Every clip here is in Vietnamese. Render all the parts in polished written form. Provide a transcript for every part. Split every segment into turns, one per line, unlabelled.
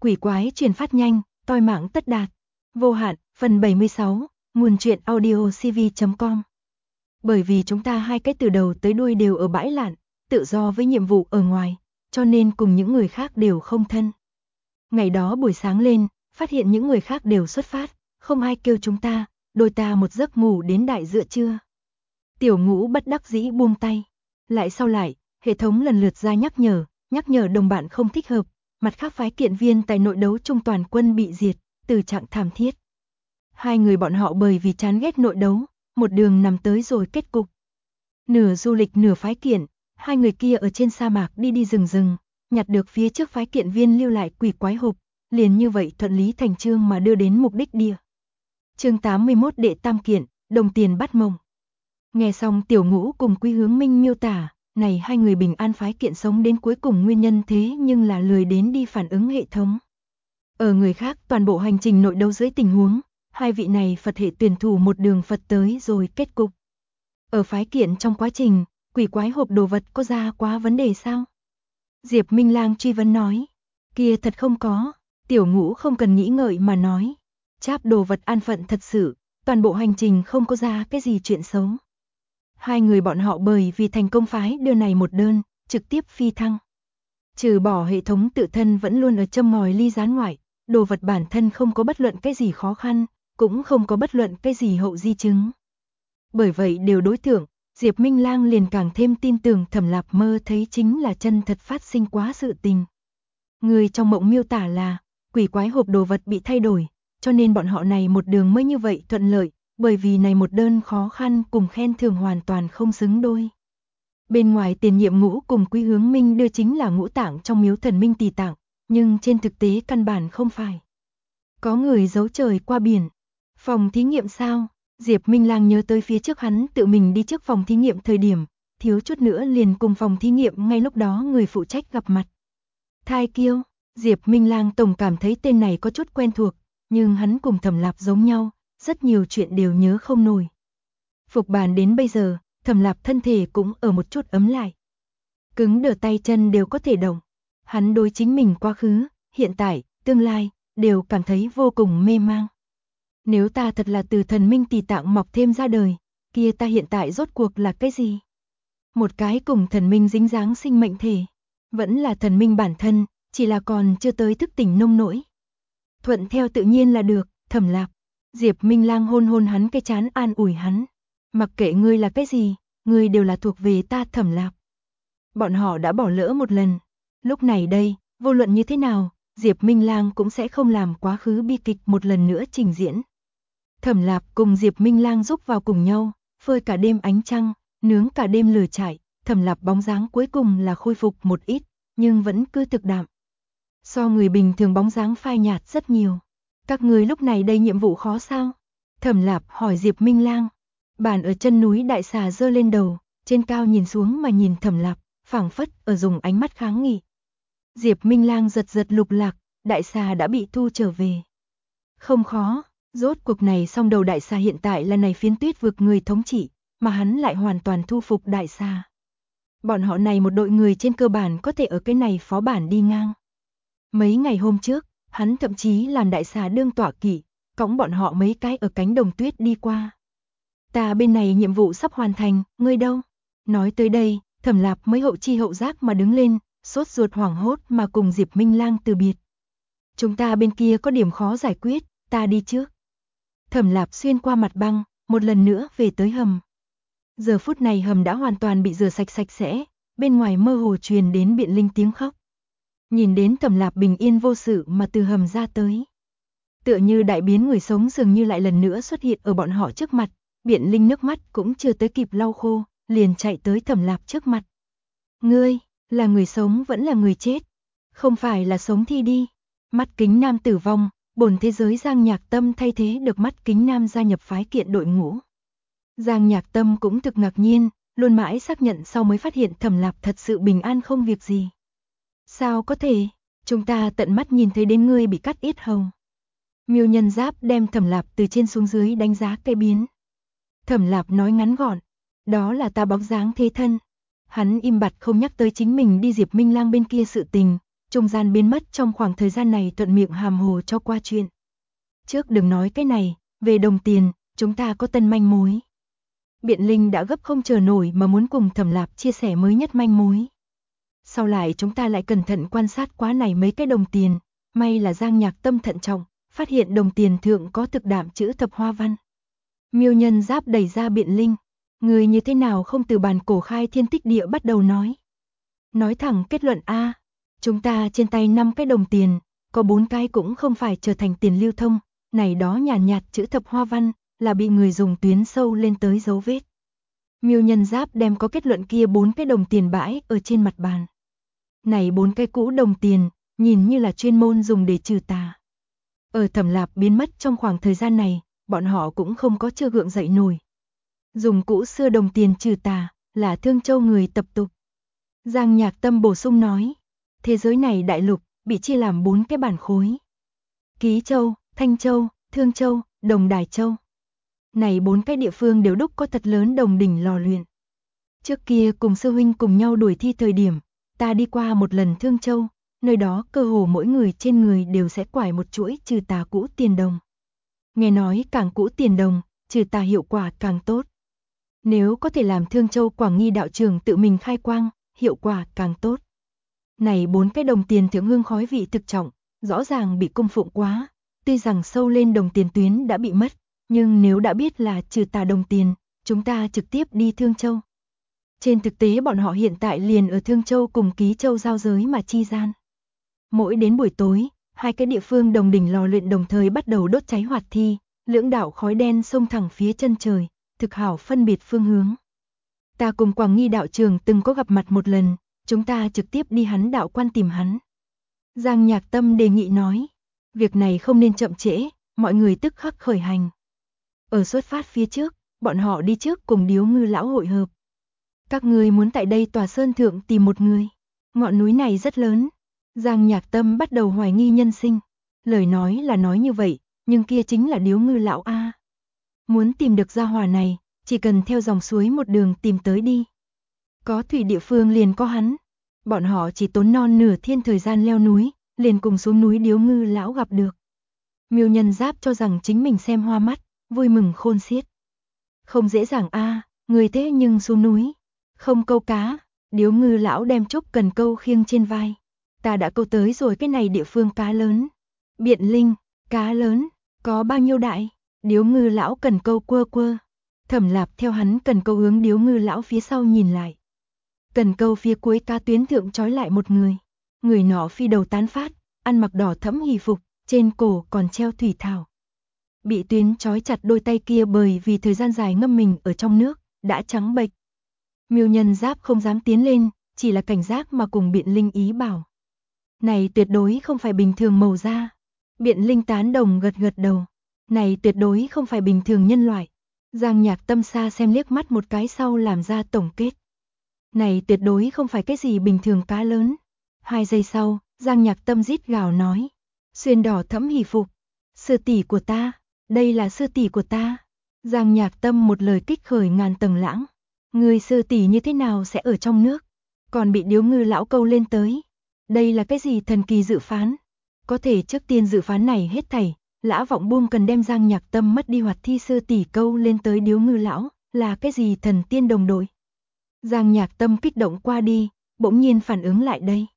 quỷ quái truyền phát nhanh, toi mạng tất đạt. Vô hạn, phần 76, nguồn truyện audio cv.com. Bởi vì chúng ta hai cái từ đầu tới đuôi đều ở bãi lạn, tự do với nhiệm vụ ở ngoài, cho nên cùng những người khác đều không thân. Ngày đó buổi sáng lên, phát hiện những người khác đều xuất phát, không ai kêu chúng ta, đôi ta một giấc ngủ đến đại giữa trưa. Tiểu Ngũ bất đắc dĩ buông tay. Lại sau lại, hệ thống lần lượt ra nhắc nhở đồng bạn không thích hợp, mặt khác phái kiện viên tại nội đấu trung toàn quân bị diệt, từ trạng thảm thiết. Hai người bọn họ bởi vì chán ghét nội đấu, một đường nằm tới rồi kết cục. Nửa du lịch nửa phái kiện, hai người kia ở trên sa mạc đi rừng, nhặt được phía trước phái kiện viên lưu lại quỷ quái hộp, liền như vậy thuận lý thành chương mà đưa đến mục đích địa. Chương 81 đệ tam kiện, đồng tiền bắt mông. Nghe xong Tiểu Ngũ cùng Quý Hướng Minh miêu tả, này hai người bình an phái kiện sống đến cuối cùng nguyên nhân thế nhưng là lười đến đi phản ứng hệ thống. Ở người khác toàn bộ hành trình nội đấu dưới tình huống, hai vị này Phật hệ tuyển thủ một đường Phật tới rồi kết cục. Ở phái kiện trong quá trình, quỷ quái hộp đồ vật có ra quá vấn đề sao? Diệp Minh Lang truy vấn nói, kia thật không có, Tiểu Ngũ không cần nghĩ ngợi mà nói, cháp đồ vật an phận thật sự, toàn bộ hành trình không có ra cái gì chuyện xấu. Hai người bọn họ bởi vì thành công phái đưa này một đơn, trực tiếp phi thăng. Trừ bỏ hệ thống tự thân vẫn luôn ở châm ngòi ly gián ngoại, đồ vật bản thân không có bất luận cái gì khó khăn, cũng không có bất luận cái gì hậu di chứng. Bởi vậy đều đối tượng, Diệp Minh Lang liền càng thêm tin tưởng Thẩm Lạp mơ thấy chính là chân thật phát sinh quá sự tình. Người trong mộng miêu tả là, quỷ quái hộp đồ vật bị thay đổi, cho nên bọn họ này một đường mới như vậy thuận lợi, bởi vì này một đơn khó khăn cùng khen thưởng hoàn toàn không xứng đôi. Bên ngoài Tiền Nhiệm Ngũ cùng Quý Hướng Minh đưa chính là ngũ tạng trong miếu thần minh Tỳ Tạng, nhưng trên thực tế căn bản không phải. Có người giấu trời qua biển. Phòng thí nghiệm sao? Diệp Minh Lang nhớ tới phía trước hắn tự mình đi trước phòng thí nghiệm thời điểm, thiếu chút nữa liền cùng phòng thí nghiệm ngay lúc đó người phụ trách gặp mặt. Thai Kiêu, Diệp Minh Lang tổng cảm thấy tên này có chút quen thuộc, nhưng hắn cùng Thẩm Lạp giống nhau, rất nhiều chuyện đều nhớ không nổi. Phục bàn đến bây giờ, Thẩm Lạp thân thể cũng ở một chút ấm lại. Cứng đờ tay chân đều có thể động. Hắn đối chính mình quá khứ, hiện tại, tương lai, đều cảm thấy vô cùng mê mang. Nếu ta thật là từ thần minh Tỳ Tạng mọc thêm ra đời, kia ta hiện tại rốt cuộc là cái gì? Một cái cùng thần minh dính dáng sinh mệnh thể, vẫn là thần minh bản thân, chỉ là còn chưa tới thức tỉnh nông nỗi. Thuận theo tự nhiên là được, Thẩm Lạp. Diệp Minh Lang hôn hôn hắn cái trán an ủi hắn. Mặc kệ ngươi là cái gì, ngươi đều là thuộc về ta Thẩm Lạp. Bọn họ đã bỏ lỡ một lần. Lúc này đây, vô luận như thế nào, Diệp Minh Lang cũng sẽ không làm quá khứ bi kịch một lần nữa trình diễn. Thẩm Lạp cùng Diệp Minh Lang giúp vào cùng nhau, phơi cả đêm ánh trăng, nướng cả đêm lửa trại, Thẩm Lạp bóng dáng cuối cùng là khôi phục một ít, nhưng vẫn cứ thực đạm. So người bình thường bóng dáng phai nhạt rất nhiều. Các người lúc này đây nhiệm vụ khó sao? Thẩm Lạp hỏi Diệp Minh Lang. Bản ở chân núi đại xà giơ lên đầu, trên cao nhìn xuống mà nhìn Thẩm Lạp, phảng phất ở dùng ánh mắt kháng nghị. Diệp Minh Lang giật giật lục lạc, đại xà đã bị thu trở về. Không khó, rốt cuộc này song đầu đại xà hiện tại là này phiến tuyết vực người thống trị, mà hắn lại hoàn toàn thu phục đại xà. Bọn họ này một đội người trên cơ bản có thể ở cái này phó bản đi ngang. Mấy ngày hôm trước, hắn thậm chí làm đại xà đương tọa kỵ, cõng bọn họ mấy cái ở cánh đồng tuyết đi qua. Ta bên này nhiệm vụ sắp hoàn thành, ngươi đâu? Nói tới đây, Thẩm Lạp mới hậu chi hậu giác mà đứng lên, sốt ruột hoảng hốt mà cùng Diệp Minh Lang từ biệt. Chúng ta bên kia có điểm khó giải quyết, ta đi trước. Thẩm Lạp xuyên qua mặt băng, một lần nữa về tới hầm. Giờ phút này hầm đã hoàn toàn bị rửa sạch sạch sẽ, bên ngoài mơ hồ truyền đến Biện Linh tiếng khóc. Nhìn đến Thẩm Lạp bình yên vô sự mà từ hầm ra tới. Tựa như đại biến người sống dường như lại lần nữa xuất hiện ở bọn họ trước mặt, Biện Linh nước mắt cũng chưa tới kịp lau khô, liền chạy tới Thẩm Lạp trước mặt. Ngươi, là người sống vẫn là người chết? Không phải là sống thì đi. Mắt Kính Nam tử vong, bổn thế giới Giang Nhạc Tâm thay thế được Mắt Kính Nam gia nhập phái kiện đội ngũ. Giang Nhạc Tâm cũng thực ngạc nhiên, luôn mãi xác nhận sau mới phát hiện Thẩm Lạp thật sự bình an không việc gì. Sao có thể, chúng ta tận mắt nhìn thấy đến ngươi bị cắt yết hầu. Miêu Nhân Giáp đem Thẩm Lạp từ trên xuống dưới đánh giá cây biến. Thẩm Lạp nói ngắn gọn, đó là ta bóng dáng thế thân. Hắn im bặt không nhắc tới chính mình đi Diệp Minh Lang bên kia sự tình, trung gian biến mất trong khoảng thời gian này thuận miệng hàm hồ cho qua chuyện. Trước đừng nói cái này, về đồng tiền, chúng ta có tân manh mối. Biện Linh đã gấp không chờ nổi mà muốn cùng Thẩm Lạp chia sẻ mới nhất manh mối. Sau lại chúng ta lại cẩn thận quan sát quá này mấy cái đồng tiền, may là Giang Nhạc Tâm thận trọng, phát hiện đồng tiền thượng có thực đạm chữ thập hoa văn. Miêu Nhân Giáp đẩy ra Biện Linh, người như thế nào không từ bàn cổ khai thiên tích địa bắt đầu nói. Nói thẳng kết luận A, chúng ta trên tay 5 cái đồng tiền, có 4 cái cũng không phải trở thành tiền lưu thông, này đó nhàn nhạt chữ thập hoa văn, là bị người dùng tuyến sâu lên tới dấu vết. Miêu Nhân Giáp đem có kết luận kia 4 cái đồng tiền bãi ở trên mặt bàn. Này 4 cái cũ đồng tiền, nhìn như là chuyên môn dùng để trừ tà. Ở Thẩm Lạp biến mất trong khoảng thời gian này, bọn họ cũng không có chưa gượng dậy nổi. Dùng cũ xưa đồng tiền trừ tà, là Thương Châu người tập tục. Giang Nhạc Tâm bổ sung nói, thế giới này đại lục, bị chia làm 4 cái bản khối. Ký Châu, Thanh Châu, Thương Châu, Đồng Đài Châu. Này 4 cái địa phương đều đúc có thật lớn đồng đỉnh lò luyện. Trước kia cùng sư huynh cùng nhau đuổi thi thời điểm, ta đi qua một lần Thương Châu, nơi đó cơ hồ mỗi người trên người đều sẽ quải một chuỗi trừ tà cũ tiền đồng. Nghe nói càng cũ tiền đồng, trừ tà hiệu quả càng tốt. Nếu có thể làm Thương Châu Quảng Nghi đạo trưởng tự mình khai quang, hiệu quả càng tốt. Này 4 cái đồng tiền thượng hương khói vị thực trọng, rõ ràng bị cung phụng quá, tuy rằng sâu lên đồng tiền tuyến đã bị mất, nhưng nếu đã biết là trừ tà đồng tiền, chúng ta trực tiếp đi Thương Châu. Trên thực tế bọn họ hiện tại liền ở Thương Châu cùng Ký Châu giao giới mà chi gian. Mỗi đến buổi tối, hai cái địa phương đồng đỉnh lò luyện đồng thời bắt đầu đốt cháy hoạt thi, lưỡng đạo khói đen xông thẳng phía chân trời, thực hảo phân biệt phương hướng. Ta cùng Quảng Nghi đạo trường từng có gặp mặt một lần, chúng ta trực tiếp đi hắn đạo quan tìm hắn. Giang Nhạc Tâm đề nghị nói, việc này không nên chậm trễ, mọi người tức khắc khởi hành. Ở xuất phát phía trước, bọn họ đi trước cùng Điếu Ngư lão hội hợp. Các người muốn tại đây tòa sơn thượng tìm một người. Ngọn núi này rất lớn. Giang Nhạc Tâm bắt đầu hoài nghi nhân sinh. Lời nói là nói như vậy, nhưng kia chính là Điếu Ngư lão A. Muốn tìm được gia hỏa này, chỉ cần theo dòng suối một đường tìm tới đi. Có thủy địa phương liền có hắn. Bọn họ chỉ tốn non nửa thiên thời gian leo núi, liền cùng xuống núi Điếu Ngư lão gặp được. Miêu Nhân Giáp cho rằng chính mình xem hoa mắt, vui mừng khôn xiết. Không dễ dàng A, người thế nhưng xuống núi. Không câu cá, Điếu Ngư lão đem chúc cần câu khiêng trên vai. Ta đã câu tới rồi cái này địa phương cá lớn. Biện Linh, cá lớn, có bao nhiêu đại? Điếu Ngư lão cần câu quơ quơ. Thẩm Lạp theo hắn cần câu hướng Điếu Ngư lão phía sau nhìn lại. Cần câu phía cuối cá tuyến thượng trói lại một người. Người nọ phi đầu tán phát, ăn mặc đỏ thẫm hỷ phục, trên cổ còn treo thủy thảo. Bị tuyến trói chặt đôi tay kia bởi vì thời gian dài ngâm mình ở trong nước, đã trắng bệch. Miêu Nhân Giáp không dám tiến lên, chỉ là cảnh giác mà cùng Biện Linh ý bảo. Này tuyệt đối không phải bình thường màu da. Biện Linh tán đồng gật gật đầu. Này tuyệt đối không phải bình thường nhân loại. Giang Nhạc Tâm xa xem liếc mắt một cái sau làm ra tổng kết. Này tuyệt đối không phải cái gì bình thường cá lớn. 2 giây sau, Giang Nhạc Tâm rít gào nói. Xuyên đỏ thẫm hỷ phục. Sư tỷ của ta, đây là sư tỷ của ta. Giang Nhạc Tâm một lời kích khởi ngàn tầng lãng. Người sư tỷ như thế nào sẽ ở trong nước, còn bị Điếu Ngư lão câu lên tới. Đây là cái gì thần kỳ dự phán? Có thể trước tiên dự phán này hết thảy, Lã Vọng Buông cần đem Giang Nhạc Tâm mất đi hoạt thi sư tỷ câu lên tới Điếu Ngư lão, là cái gì thần tiên đồng đội? Giang Nhạc Tâm kích động qua đi, bỗng nhiên phản ứng lại đây.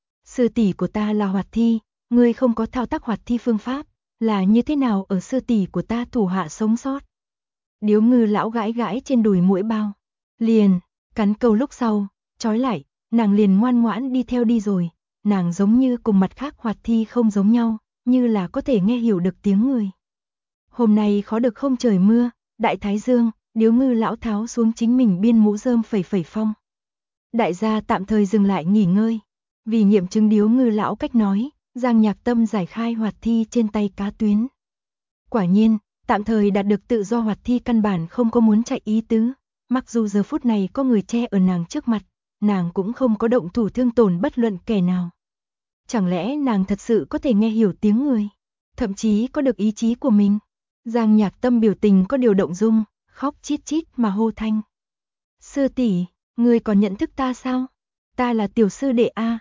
Sư tỷ của ta là hoạt thi, ngươi không có thao tác hoạt thi phương pháp, là như thế nào ở sư tỷ của ta thủ hạ sống sót? Điếu Ngư lão gãi gãi trên đùi mũi bao. Liền, cắn câu lúc sau, trói lại, nàng liền ngoan ngoãn đi theo đi rồi, nàng giống như cùng mặt khác hoạt thi không giống nhau, như là có thể nghe hiểu được tiếng người. Hôm nay khó được không trời mưa, đại thái dương, Điếu Ngư lão tháo xuống chính mình biên mũ rơm phẩy phẩy phong. Đại gia tạm thời dừng lại nghỉ ngơi, vì nghiệm chứng Điếu Ngư lão cách nói, Giang Nhạc Tâm giải khai hoạt thi trên tay cá tuyến. Quả nhiên, tạm thời đạt được tự do hoạt thi căn bản không có muốn chạy ý tứ. Mặc dù giờ phút này có người che ở nàng trước mặt, nàng cũng không có động thủ thương tổn bất luận kẻ nào. Chẳng lẽ nàng thật sự có thể nghe hiểu tiếng người, thậm chí có được ý chí của mình? Giang Nhạc Tâm biểu tình có điều động dung, khóc chít chít mà hô thanh. Sư tỷ, ngươi còn nhận thức ta sao? Ta là tiểu sư đệ A.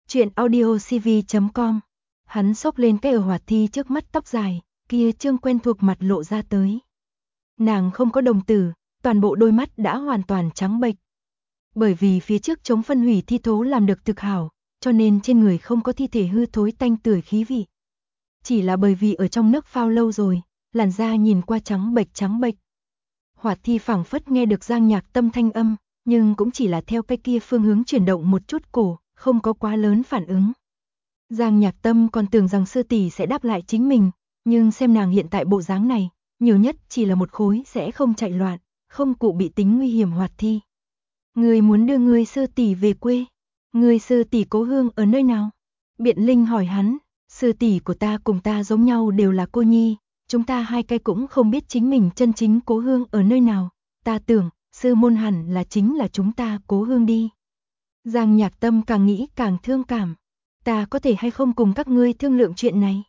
Chuyện audio cv.com. Hắn xốc lên cái ở Hoạt Thi trước mắt tóc dài, kia trương quen thuộc mặt lộ ra tới. Nàng không có đồng tử, toàn bộ đôi mắt đã hoàn toàn trắng bệch. Bởi vì phía trước chống phân hủy thi thố làm được thực hảo, cho nên trên người không có thi thể hư thối tanh tưởi khí vị. Chỉ là bởi vì ở trong nước phao lâu rồi, làn da nhìn qua trắng bệch. Hoạt Thi phảng phất nghe được Giang Nhạc Tâm thanh âm, nhưng cũng chỉ là theo cái kia phương hướng chuyển động một chút cổ, không có quá lớn phản ứng. Giang Nhạc Tâm còn tưởng rằng sư tỷ sẽ đáp lại chính mình, nhưng xem nàng hiện tại bộ dáng này, nhiều nhất chỉ là một khối sẽ không chạy loạn, không cụ bị tính nguy hiểm. Hoạt Thi, người muốn đưa người sư tỷ về quê, người sư tỷ cố hương ở nơi nào? Biện Linh hỏi hắn. Sư tỷ của ta cùng ta giống nhau đều là cô nhi, chúng ta hai cái cũng không biết chính mình chân chính cố hương ở nơi nào, ta tưởng, sư môn hẳn là chính là chúng ta cố hương đi. Giang Nhạc Tâm càng nghĩ càng thương cảm, ta có thể hay không cùng các ngươi thương lượng chuyện này?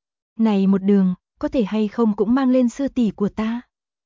Này một đường, có thể hay không cũng mang lên sư tỷ của ta?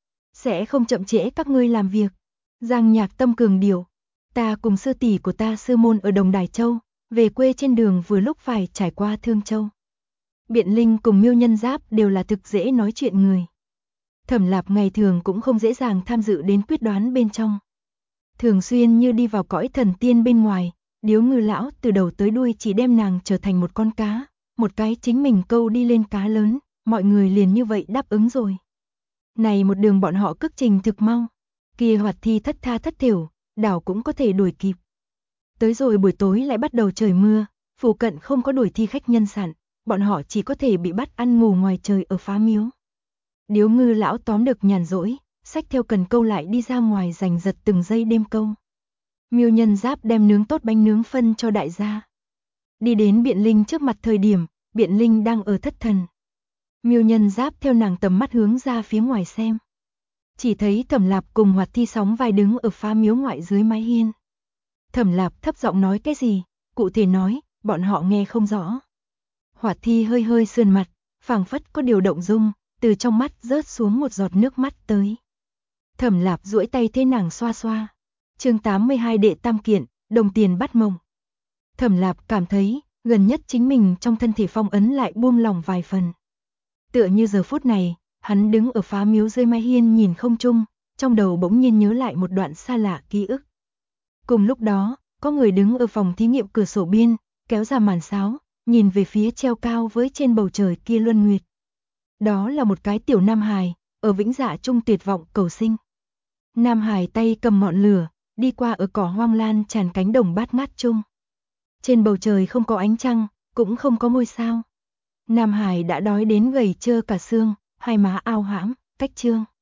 Sẽ không chậm trễ các ngươi làm việc. Giang Nhạc Tâm cường điệu, ta cùng sư tỷ của ta sư môn ở Đồng Đài Châu, về quê trên đường vừa lúc phải trải qua Thương Châu. Biện Linh cùng Miêu Nhân Giáp đều là thực dễ nói chuyện người. Thẩm Lạp ngày thường cũng không dễ dàng tham dự đến quyết đoán bên trong. Thường xuyên như đi vào cõi thần tiên bên ngoài, Điếu Ngư lão từ đầu tới đuôi chỉ đem nàng trở thành một con cá, một cái chính mình câu đi lên cá lớn, mọi người liền như vậy đáp ứng rồi. Này một đường bọn họ cước trình thực mau, kia Hoạt Thi thất tha thất thểu, đảo cũng có thể đuổi kịp. Tới rồi buổi tối lại bắt đầu trời mưa, phụ cận không có đuổi thi khách nhân sạn, bọn họ chỉ có thể bị bắt ăn ngủ ngoài trời ở phá miếu. Điếu Ngư lão tóm được nhàn rỗi, xách theo cần câu lại đi ra ngoài giành giật từng giây đêm câu. Miêu Nhân Giáp đem nướng tốt bánh nướng phân cho đại gia. Đi đến Biện Linh trước mặt thời điểm, Biện Linh đang ở thất thần. Miêu Nhân Giáp theo nàng tầm mắt hướng ra phía ngoài xem. Chỉ thấy Thẩm Lạp cùng Hoạt Thi sóng vai đứng ở phá miếu ngoại dưới mái hiên. Thẩm Lạp thấp giọng nói cái gì, cụ thể nói, bọn họ nghe không rõ. Hoạt Thi hơi hơi sườn mặt, phảng phất có điều động dung, từ trong mắt rớt xuống một giọt nước mắt tới. Thẩm Lạp duỗi tay thế nàng xoa xoa. Chương 82 đệ tam kiện, đồng tiền bắt mộng. Thẩm Lạp cảm thấy, gần nhất chính mình trong thân thể phong ấn lại buông lỏng vài phần. Tựa như giờ phút này, hắn đứng ở phá miếu dưới mái hiên nhìn không trung, trong đầu bỗng nhiên nhớ lại một đoạn xa lạ ký ức. Cùng lúc đó, có người đứng ở phòng thí nghiệm cửa sổ biên, kéo ra màn sáo, nhìn về phía treo cao với trên bầu trời kia luân nguyệt. Đó là một cái tiểu nam hài, ở vĩnh dạ trung tuyệt vọng cầu sinh. Nam hài tay cầm ngọn lửa, đi qua ở cỏ hoang lan tràn cánh đồng bát ngát chung. Trên bầu trời không có ánh trăng, cũng không có ngôi sao. Nam hài đã đói đến gầy trơ cả xương, hai má ao hãm, cách trương.